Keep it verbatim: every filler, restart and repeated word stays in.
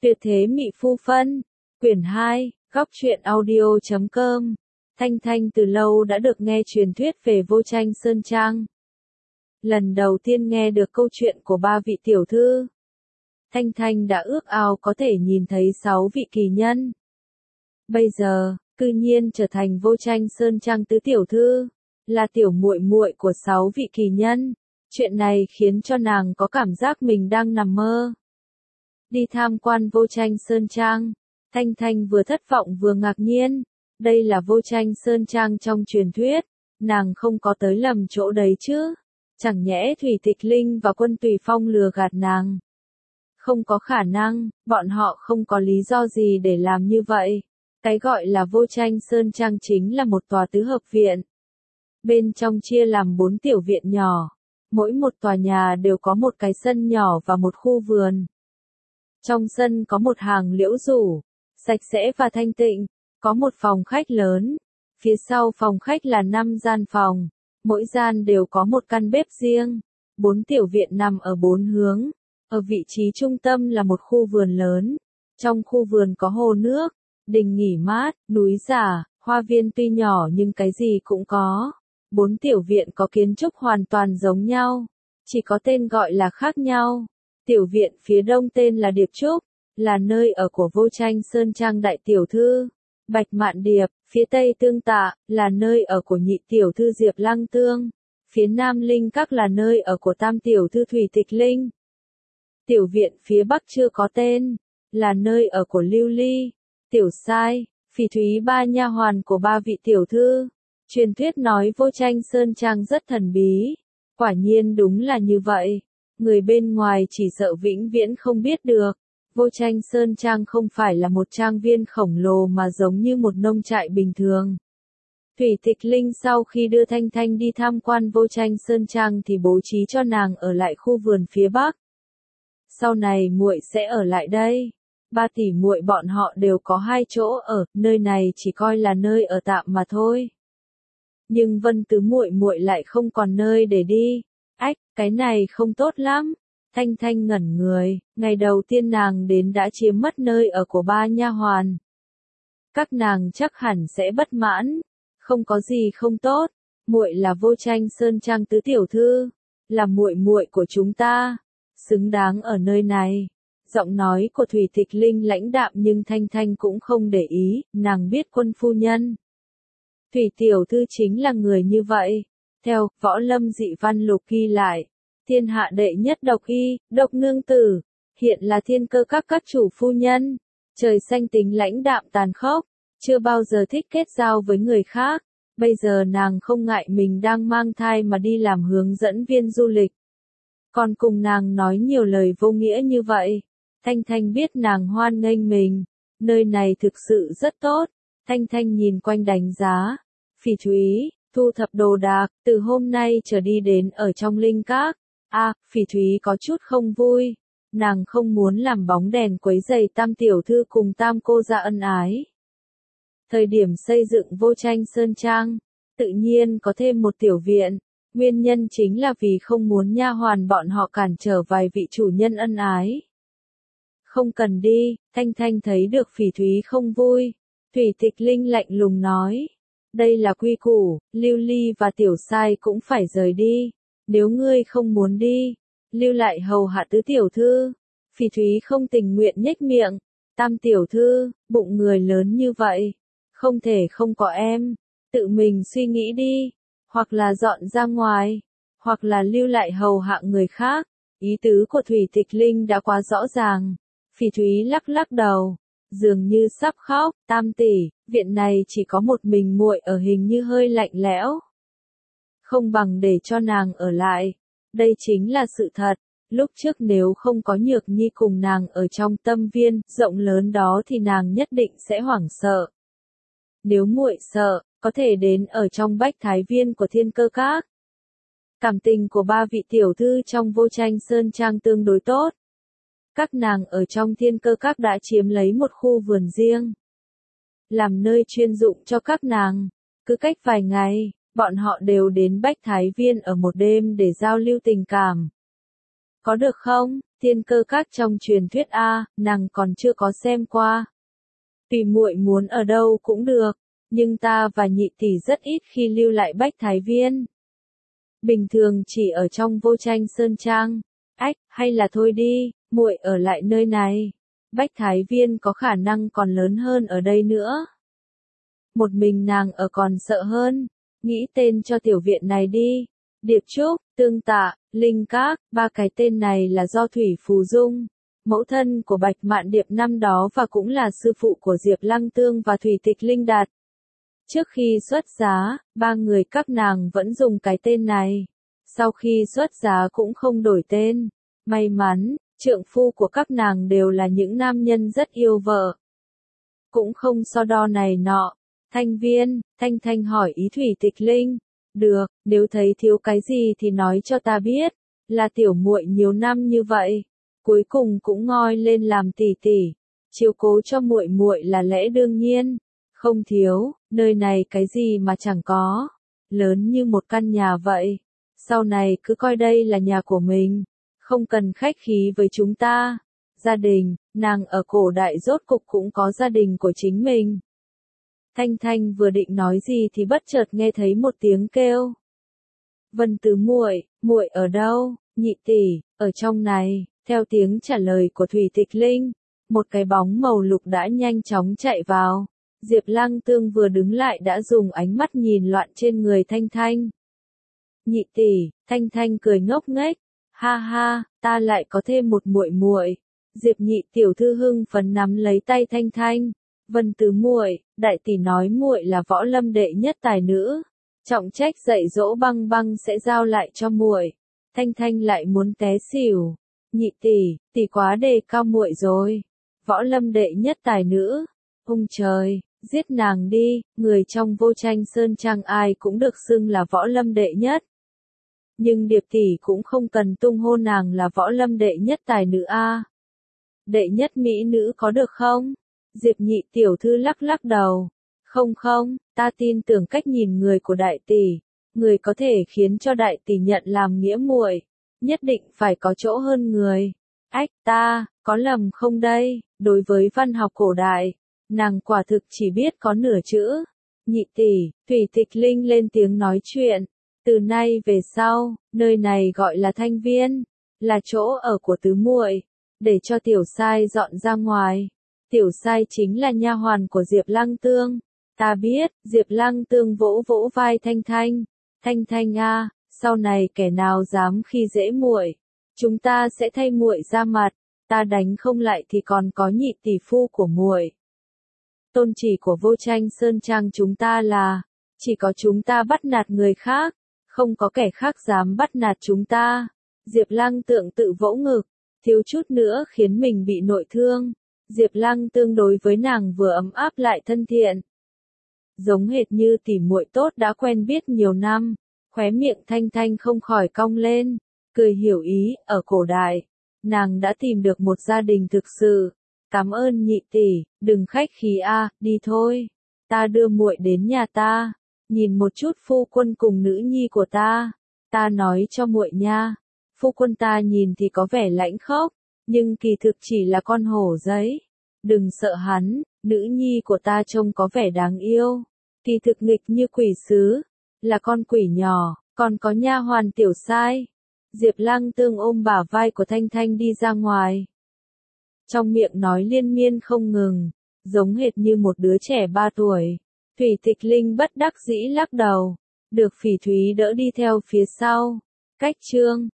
Tuyệt thế Mị Phu Phân, quyển hai, góc truyện audio chấm com. Thanh Thanh từ lâu đã được nghe truyền thuyết về Vô Tranh Sơn Trang. Lần đầu tiên nghe được câu chuyện của ba vị tiểu thư, Thanh Thanh đã ước ao có thể nhìn thấy sáu vị kỳ nhân. Bây giờ, cư nhiên trở thành Vô Tranh Sơn Trang tứ tiểu thư, là tiểu muội muội của sáu vị kỳ nhân. Chuyện này khiến cho nàng có cảm giác mình đang nằm mơ. Đi tham quan Vô Tranh Sơn Trang, Thanh Thanh vừa thất vọng vừa ngạc nhiên. Đây là Vô Tranh Sơn Trang trong truyền thuyết, nàng không có tới lầm chỗ đấy chứ. Chẳng nhẽ Thủy Tịch Linh và Quân Tùy Phong lừa gạt nàng? Không có khả năng, bọn họ không có lý do gì để làm như vậy. Cái gọi là Vô Tranh Sơn Trang chính là một tòa tứ hợp viện. Bên trong chia làm bốn tiểu viện nhỏ. Mỗi một tòa nhà đều có một cái sân nhỏ và một khu vườn. Trong sân có một hàng liễu rủ, sạch sẽ và thanh tịnh, có một phòng khách lớn. Phía sau phòng khách là năm gian phòng, mỗi gian đều có một căn bếp riêng. Bốn tiểu viện nằm ở bốn hướng. Ở vị trí trung tâm là một khu vườn lớn. Trong khu vườn có hồ nước, đình nghỉ mát, núi giả, hoa viên tuy nhỏ nhưng cái gì cũng có. Bốn tiểu viện có kiến trúc hoàn toàn giống nhau, chỉ có tên gọi là khác nhau. Tiểu viện phía đông tên là Điệp Trúc, là nơi ở của Vô Tranh Sơn Trang đại tiểu thư Bạch Mạn Điệp. Phía tây Tương Tạ, là nơi ở của nhị tiểu thư Diệp Lăng Tương. Phía nam Linh Các là nơi ở của tam tiểu thư Thủy Tịch Linh. Tiểu viện phía bắc chưa có tên, là nơi ở của Lưu Ly, Tiểu Sai, Phỉ Thúy, ba nha hoàn của ba vị tiểu thư. Truyền thuyết nói Vô Tranh Sơn Trang rất thần bí. Quả nhiên đúng là như vậy. Người bên ngoài chỉ sợ vĩnh viễn không biết được. Vô Tranh Sơn Trang không phải là một trang viên khổng lồ mà giống như một nông trại bình thường. Thủy Tịch Linh sau khi đưa Thanh Thanh đi tham quan Vô Tranh Sơn Trang thì bố trí cho nàng ở lại khu vườn phía bắc. Sau này muội sẽ ở lại đây. Ba tỷ muội bọn họ đều có hai chỗ ở, nơi này chỉ coi là nơi ở tạm mà thôi. Nhưng Vân Tứ muội muội lại không còn nơi để đi. Ách, cái này không tốt lắm. Thanh Thanh ngẩn người, ngày đầu tiên nàng đến đã chiếm mất nơi ở của ba nha hoàn. Các nàng chắc hẳn sẽ bất mãn. Không có gì không tốt, muội là Vô Tranh Sơn Trang tứ tiểu thư, là muội muội của chúng ta, xứng đáng ở nơi này. Giọng nói của Thủy Tịch Linh lãnh đạm nhưng Thanh Thanh cũng không để ý, nàng biết Quân phu nhân Thủy tiểu thư chính là người như vậy. Theo Võ Lâm Dị Văn Lục ghi lại, thiên hạ đệ nhất độc y, Độc nương tử, hiện là Thiên Cơ Các các chủ phu nhân. Trời xanh tính lãnh đạm tàn khốc, chưa bao giờ thích kết giao với người khác. Bây giờ nàng không ngại mình đang mang thai mà đi làm hướng dẫn viên du lịch. Còn cùng nàng nói nhiều lời vô nghĩa như vậy. Thanh Thanh biết nàng hoan nghênh mình. Nơi này thực sự rất tốt. Thanh Thanh nhìn quanh đánh giá. Phỉ Thúy, thu thập đồ đạc, từ hôm nay trở đi đến ở trong Linh Các. À, Phỉ Thúy có chút không vui. Nàng không muốn làm bóng đèn quấy rầy tam tiểu thư cùng tam cô gia ân ái. Thời điểm xây dựng Vô Tranh Sơn Trang, tự nhiên có thêm một tiểu viện. Nguyên nhân chính là vì không muốn nha hoàn bọn họ cản trở vài vị chủ nhân ân ái. Không cần đi, Thanh Thanh thấy được Phỉ Thúy không vui. Thủy Tịch Linh lạnh lùng nói. Đây là quy củ, Lưu Ly và Tiểu Sai cũng phải rời đi. Nếu ngươi không muốn đi, lưu lại hầu hạ tứ tiểu thư. Phỉ Thúy không tình nguyện nhếch miệng. Tam tiểu thư, bụng người lớn như vậy, không thể không có em. Tự mình suy nghĩ đi, hoặc là dọn ra ngoài, hoặc là lưu lại hầu hạ người khác. Ý tứ của Thủy Tịch Linh đã quá rõ ràng. Phỉ Thúy lắc lắc đầu, dường như sắp khóc. Tam tỷ, viện này chỉ có một mình muội ở, hình như hơi lạnh lẽo. Không bằng để cho nàng ở lại. Đây chính là sự thật. Lúc trước nếu không có Nhược Nhi cùng nàng ở trong tâm viên rộng lớn đó thì nàng nhất định sẽ hoảng sợ. Nếu muội sợ, có thể đến ở trong Bách Thái Viên của Thiên Cơ Các. Cảm tình của ba vị tiểu thư trong Vô Tranh Sơn Trang tương đối tốt. Các nàng ở trong Thiên Cơ Các đã chiếm lấy một khu vườn riêng, làm nơi chuyên dụng cho các nàng. Cứ cách vài ngày, bọn họ đều đến Bách Thái Viên ở một đêm để giao lưu tình cảm. Có được không? Tiên Cơ Các trong truyền thuyết a, nàng còn chưa có xem qua. Tùy muội muốn ở đâu cũng được, nhưng ta và nhị tỷ rất ít khi lưu lại Bách Thái Viên. Bình thường chỉ ở trong Vô Tranh Sơn Trang. Ách, hay là thôi đi, muội ở lại nơi này. Bách Thái Viên có khả năng còn lớn hơn ở đây nữa. Một mình nàng ở còn sợ hơn. Nghĩ tên cho tiểu viện này đi. Điệp Trúc, Tương Tạ, Linh Các, ba cái tên này là do Thủy Phù Dung, mẫu thân của Bạch Mạn Điệp năm đó và cũng là sư phụ của Diệp Lăng Tương và Thủy Tịch Linh đặt. Trước khi xuất giá, ba người các nàng vẫn dùng cái tên này. Sau khi xuất giá cũng không đổi tên. May mắn, trượng phu của các nàng đều là những nam nhân rất yêu vợ. Cũng không so đo này nọ. Thanh Viên, Thanh Thanh hỏi ý Thủy Tịch Linh. Được, nếu thấy thiếu cái gì thì nói cho ta biết. Là tiểu muội nhiều năm như vậy, cuối cùng cũng ngoi lên làm tỷ tỷ. Chiếu cố cho muội muội là lẽ đương nhiên. Không thiếu, nơi này cái gì mà chẳng có. Lớn như một căn nhà vậy. Sau này cứ coi đây là nhà của mình. Không cần khách khí với chúng ta. Gia đình, nàng ở cổ đại rốt cục cũng có gia đình của chính mình. Thanh Thanh vừa định nói gì thì bất chợt nghe thấy một tiếng kêu. Vân Tứ muội, muội ở đâu? Nhị tỷ, ở trong này. Theo tiếng trả lời của Thủy Tịch Linh, một cái bóng màu lục đã nhanh chóng chạy vào. Diệp Lăng Tương vừa đứng lại đã dùng ánh mắt nhìn loạn trên người Thanh Thanh. Nhị tỷ, Thanh Thanh cười ngốc nghếch. Ha ha, ta lại có thêm một muội muội. Diệp nhị tiểu thư hưng phấn nắm lấy tay Thanh Thanh. Vân Tứ muội, đại tỷ nói muội là võ lâm đệ nhất tài nữ, trọng trách dạy dỗ Băng Băng sẽ giao lại cho muội. Thanh Thanh lại muốn té xỉu. Nhị tỷ, tỷ quá đề cao muội rồi. Võ lâm đệ nhất tài nữ. Ung trời, giết nàng đi, người trong Vô Tranh Sơn Trang ai cũng được xưng là võ lâm đệ nhất. Nhưng Điệp tỷ cũng không cần tung hô nàng là võ lâm đệ nhất tài nữ a. Đệ nhất mỹ nữ có được không? Diệp nhị tiểu thư lắc lắc đầu. Không không, ta tin tưởng cách nhìn người của đại tỷ. Người có thể khiến cho đại tỷ nhận làm nghĩa muội, nhất định phải có chỗ hơn người. Ách, ta, có lầm không đây? Đối với văn học cổ đại, nàng quả thực chỉ biết có nửa chữ. Nhị tỷ, Thủy Tịch Linh lên tiếng nói chuyện. Từ nay về sau, nơi này gọi là Thanh Viên, là chỗ ở của tứ muội, để cho tiểu sai dọn ra ngoài. Tiểu sai chính là nha hoàn của Diệp Lăng Tương. Ta biết, Diệp Lăng Tương vỗ vỗ vai Thanh Thanh. Thanh Thanh a, sau này kẻ nào dám khi dễ muội, chúng ta sẽ thay muội ra mặt, ta đánh không lại thì còn có nhị tỷ phu của muội. Tôn chỉ của Vô Tranh Sơn Trang chúng ta là, chỉ có chúng ta bắt nạt người khác, không có kẻ khác dám bắt nạt chúng ta. Diệp Lăng Tượng tự vỗ ngực, thiếu chút nữa khiến mình bị nội thương. Diệp Lăng tương đối với nàng vừa ấm áp lại thân thiện. Giống hệt như tỉ muội tốt đã quen biết nhiều năm, khóe miệng Thanh Thanh không khỏi cong lên, cười hiểu ý, ở cổ đại, nàng đã tìm được một gia đình thực sự. Cảm ơn nhị tỷ, đừng khách khí a, đi thôi. Ta đưa muội đến nhà ta, nhìn một chút phu quân cùng nữ nhi của ta. Ta nói cho muội nha, phu quân ta nhìn thì có vẻ lãnh khốc, nhưng kỳ thực chỉ là con hổ giấy. Đừng sợ hắn, nữ nhi của ta trông có vẻ đáng yêu, kỳ thực nghịch như quỷ sứ, là con quỷ nhỏ, còn có nha hoàn tiểu sai. Diệp Lăng tương ôm bả vai của Thanh Thanh đi ra ngoài. Trong miệng nói liên miên không ngừng, giống hệt như một đứa trẻ ba tuổi. Thủy Tịch Linh bất đắc dĩ lắc đầu, được Phỉ Thúy đỡ đi theo phía sau. Cách chương